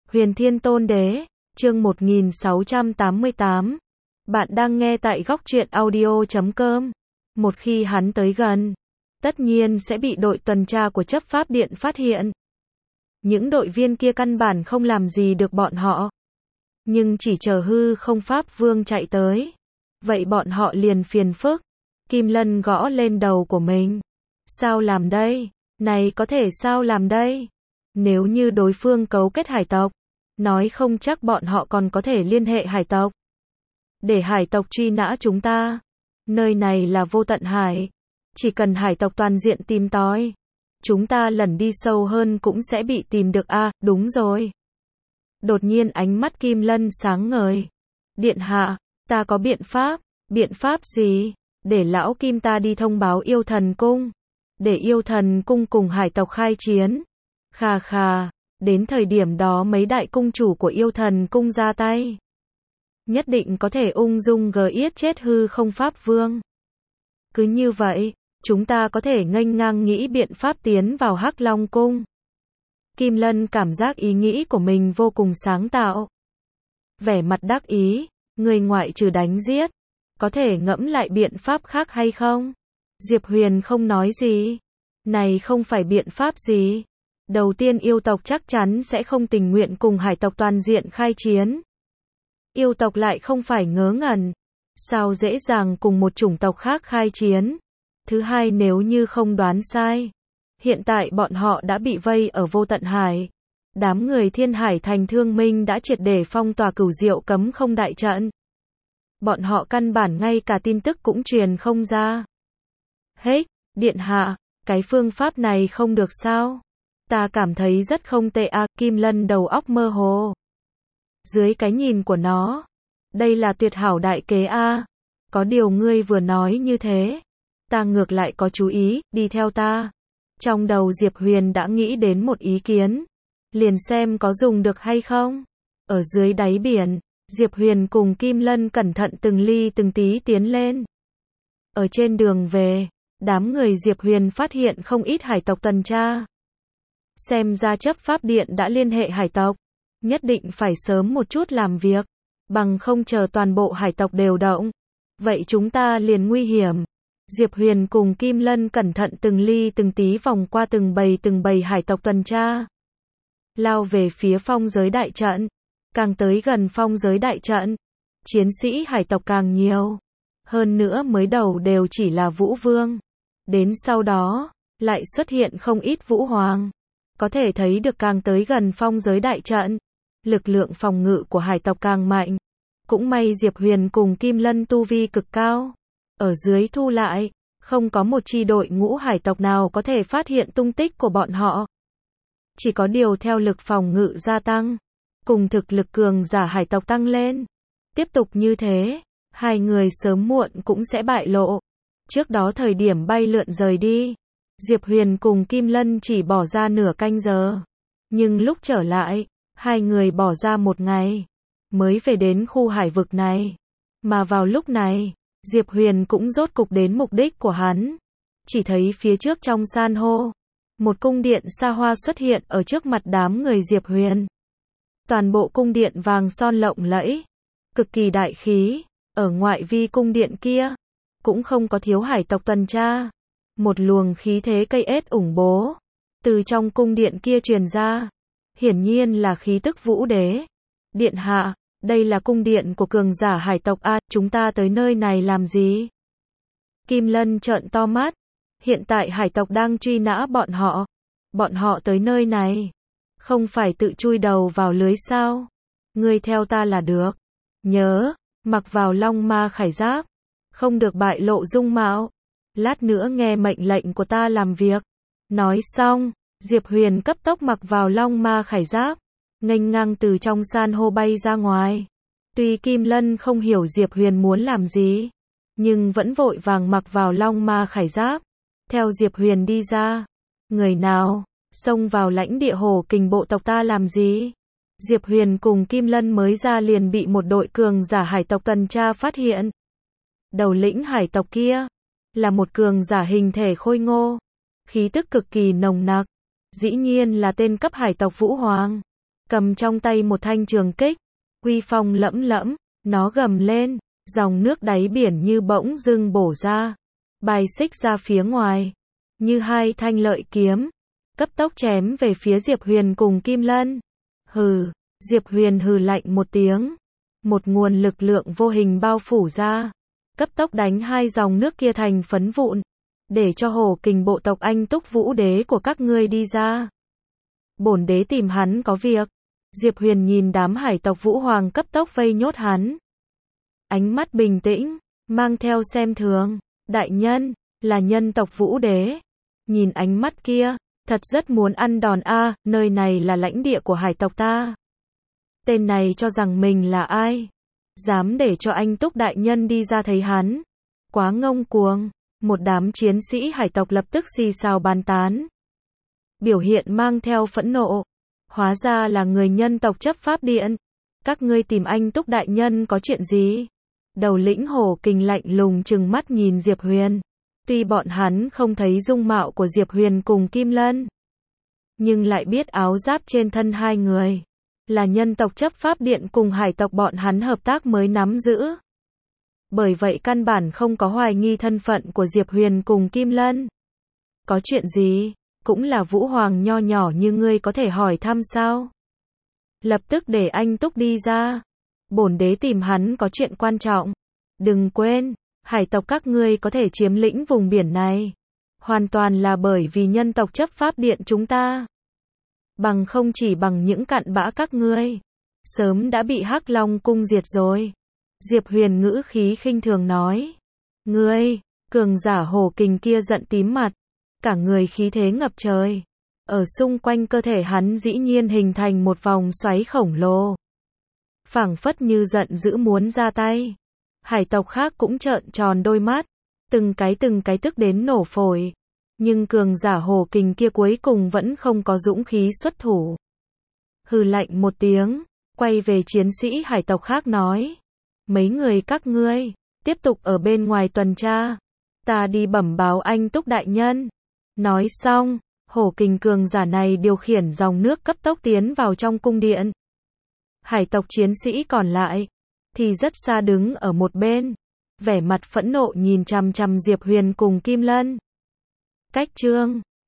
Huyền Thiên Tôn Đế, chương 1688. Bạn đang nghe tại góc truyện audio.com. Một khi hắn tới gần, tất nhiên sẽ bị đội tuần tra của chấp pháp điện phát hiện. Những đội viên kia căn bản không làm gì được bọn họ. Nhưng chỉ chờ hư không pháp vương chạy tới. Vậy bọn họ liền phiền phức. Kim Lân gõ lên đầu của mình. Sao làm đây? Này có thể sao làm đây? Nếu như đối phương cấu kết hải tộc, nói không chắc bọn họ còn có thể liên hệ hải tộc. Để hải tộc truy nã chúng ta. Nơi này là vô tận hải. Chỉ cần hải tộc toàn diện tìm tòi, chúng ta lần đi sâu hơn cũng sẽ bị tìm được à, đúng rồi. Đột nhiên ánh mắt Kim Lân sáng ngời. Điện hạ, ta có biện pháp gì? Để lão Kim ta đi thông báo yêu thần cung. Để yêu thần cung cùng hải tộc khai chiến. Khà khà, đến thời điểm đó mấy đại cung chủ của yêu thần cung ra tay. Nhất định có thể ung dung giết chết hư không pháp vương. Cứ như vậy, chúng ta có thể nghênh ngang nghĩ biện pháp tiến vào Hắc Long cung. Kim Lân cảm giác ý nghĩ của mình vô cùng sáng tạo. Vẻ mặt đắc ý, người ngoại trừ đánh giết, có thể ngẫm lại biện pháp khác hay không? Diệp Huyền không nói gì. Này không phải biện pháp gì. Đầu tiên yêu tộc chắc chắn sẽ không tình nguyện cùng hải tộc toàn diện khai chiến. Yêu tộc lại không phải ngớ ngẩn. Sao dễ dàng cùng một chủng tộc khác khai chiến? Thứ hai, nếu như không đoán sai, hiện tại bọn họ đã bị vây ở vô tận hải. Đám người Thiên Hải Thành Thương Minh đã triệt để phong tỏa Cửu Diệu cấm không đại trận. Bọn họ căn bản ngay cả tin tức cũng truyền không ra. Hết, điện hạ, cái phương pháp này không được sao? Ta cảm thấy rất không tệ à, Kim Lân đầu óc mơ hồ. Dưới cái nhìn của nó, đây là tuyệt hảo đại kế a. Có điều ngươi vừa nói như thế, ta ngược lại có chú ý, đi theo ta. Trong đầu Diệp Huyền đã nghĩ đến một ý kiến, liền xem có dùng được hay không. Ở dưới đáy biển, Diệp Huyền cùng Kim Lân cẩn thận từng ly từng tí tiến lên. Ở trên đường về, đám người Diệp Huyền phát hiện không ít hải tộc tuần tra. Xem ra chấp pháp điện đã liên hệ hải tộc, nhất định phải sớm một chút làm việc, bằng không chờ toàn bộ hải tộc đều động, vậy chúng ta liền nguy hiểm. Diệp Huyền cùng Kim Lân cẩn thận từng ly từng tí vòng qua từng bầy hải tộc tuần tra, lao về phía phong giới đại trận. Càng tới gần phong giới đại trận, chiến sĩ hải tộc càng nhiều. Hơn nữa mới đầu đều chỉ là vũ vương, đến sau đó lại xuất hiện không ít vũ hoàng. Có thể thấy được càng tới gần phong giới đại trận, lực lượng phòng ngự của hải tộc càng mạnh. Cũng may Diệp Huyền cùng Kim Lân tu vi cực cao. Ở dưới thu lại, không có một chi đội ngũ hải tộc nào có thể phát hiện tung tích của bọn họ. Chỉ có điều theo lực phòng ngự gia tăng, cùng thực lực cường giả hải tộc tăng lên. Tiếp tục như thế, hai người sớm muộn cũng sẽ bại lộ. Trước đó thời điểm bay lượn rời đi, Diệp Huyền cùng Kim Lân chỉ bỏ ra nửa canh giờ. Nhưng lúc trở lại, hai người bỏ ra một ngày, mới về đến khu hải vực này. Mà vào lúc này, Diệp Huyền cũng rốt cục đến mục đích của hắn. Chỉ thấy phía trước trong san hô, một cung điện xa hoa xuất hiện ở trước mặt đám người Diệp Huyền. Toàn bộ cung điện vàng son lộng lẫy, cực kỳ đại khí. Ở ngoại vi cung điện kia, cũng không có thiếu hải tộc tuần tra. Một luồng khí thế cây ết ủng bố từ trong cung điện kia truyền ra. Hiển nhiên là khí tức vũ đế. Điện hạ, đây là cung điện của cường giả hải tộc a, chúng ta tới nơi này làm gì? Kim Lân trợn to mắt. Hiện tại hải tộc đang truy nã bọn họ. Bọn họ tới nơi này, không phải tự chui đầu vào lưới sao? Ngươi theo ta là được. Nhớ, mặc vào long ma khải giáp, không được bại lộ dung mạo. Lát nữa nghe mệnh lệnh của ta làm việc. Nói xong, Diệp Huyền cấp tốc mặc vào long ma khải giáp, nghênh ngang từ trong san hô bay ra ngoài. Tuy Kim Lân không hiểu Diệp Huyền muốn làm gì, nhưng vẫn vội vàng mặc vào long ma khải giáp, theo Diệp Huyền đi ra. Người nào xông vào lãnh địa Hổ Kình bộ tộc ta làm gì? Diệp Huyền cùng Kim Lân mới ra liền bị một đội cường giả hải tộc tuần tra phát hiện. Đầu lĩnh hải tộc kia là một cường giả hình thể khôi ngô, khí tức cực kỳ nồng nặc, dĩ nhiên là tên cấp hải tộc Vũ Hoàng. cầm trong tay một thanh trường kích, uy phong lẫm lẫm, nó gầm lên, dòng nước đáy biển như bỗng dưng bổ ra, bài xích ra phía ngoài, như hai thanh lợi kiếm, cấp tốc chém về phía Diệp Huyền cùng Kim Lân. Hừ, Diệp Huyền hừ lạnh một tiếng, một nguồn lực lượng vô hình bao phủ ra, cấp tốc đánh hai dòng nước kia thành phấn vụn, để cho Hổ Kình bộ tộc Anh Túc Vũ Đế của các ngươi đi ra. Bổn đế tìm hắn có việc. Diệp Huyền nhìn đám hải tộc Vũ Hoàng cấp tốc vây nhốt hắn. Ánh mắt bình tĩnh, mang theo xem thường. Đại nhân, là nhân tộc Vũ Đế. Nhìn ánh mắt kia, thật rất muốn ăn đòn a, nơi này là lãnh địa của hải tộc ta. Tên này cho rằng mình là ai? Dám để cho Anh Túc đại nhân đi ra thấy hắn. Quá ngông cuồng. Một đám chiến sĩ hải tộc lập tức xì xào bàn tán. Biểu hiện mang theo phẫn nộ. Hóa ra là người nhân tộc chấp pháp điện. Các ngươi tìm Anh Túc đại nhân có chuyện gì? Đầu lĩnh Hổ Kình lạnh lùng trừng mắt nhìn Diệp Huyền. Tuy bọn hắn không thấy dung mạo của Diệp Huyền cùng Kim Lân, nhưng lại biết áo giáp trên thân hai người là nhân tộc chấp pháp điện cùng hải tộc bọn hắn hợp tác mới nắm giữ. Bởi vậy căn bản không có hoài nghi thân phận của Diệp Huyền cùng Kim Lân. Có chuyện gì? Cũng là Vũ Hoàng nho nhỏ như ngươi có thể hỏi thăm sao? Lập tức để Anh Túc đi ra. Bổn đế tìm hắn có chuyện quan trọng. Đừng quên, hải tộc các ngươi có thể chiếm lĩnh vùng biển này, hoàn toàn là bởi vì nhân tộc chấp pháp điện chúng ta. Bằng không chỉ bằng những cặn bã các ngươi, sớm đã bị Hắc Long cung diệt rồi. Diệp Huyền ngữ khí khinh thường nói. Ngươi, cường giả Hổ Kình kia giận tím mặt, cả người khí thế ngập trời. Ở xung quanh cơ thể hắn dĩ nhiên hình thành một vòng xoáy khổng lồ. Phảng phất như giận dữ muốn ra tay. Hải tộc khác cũng trợn tròn đôi mắt, từng cái tức đến nổ phổi. Nhưng cường giả Hổ Kình kia cuối cùng vẫn không có dũng khí xuất thủ. Hừ lạnh một tiếng, quay về chiến sĩ hải tộc khác nói. Mấy người các ngươi, tiếp tục ở bên ngoài tuần tra. Ta đi bẩm báo Anh Túc đại nhân. Nói xong, Hổ Kình cường giả này điều khiển dòng nước cấp tốc tiến vào trong cung điện. Hải tộc chiến sĩ còn lại thì rất xa đứng ở một bên, vẻ mặt phẫn nộ nhìn chằm chằm Diệp Huyền cùng Kim Lân. Cách chương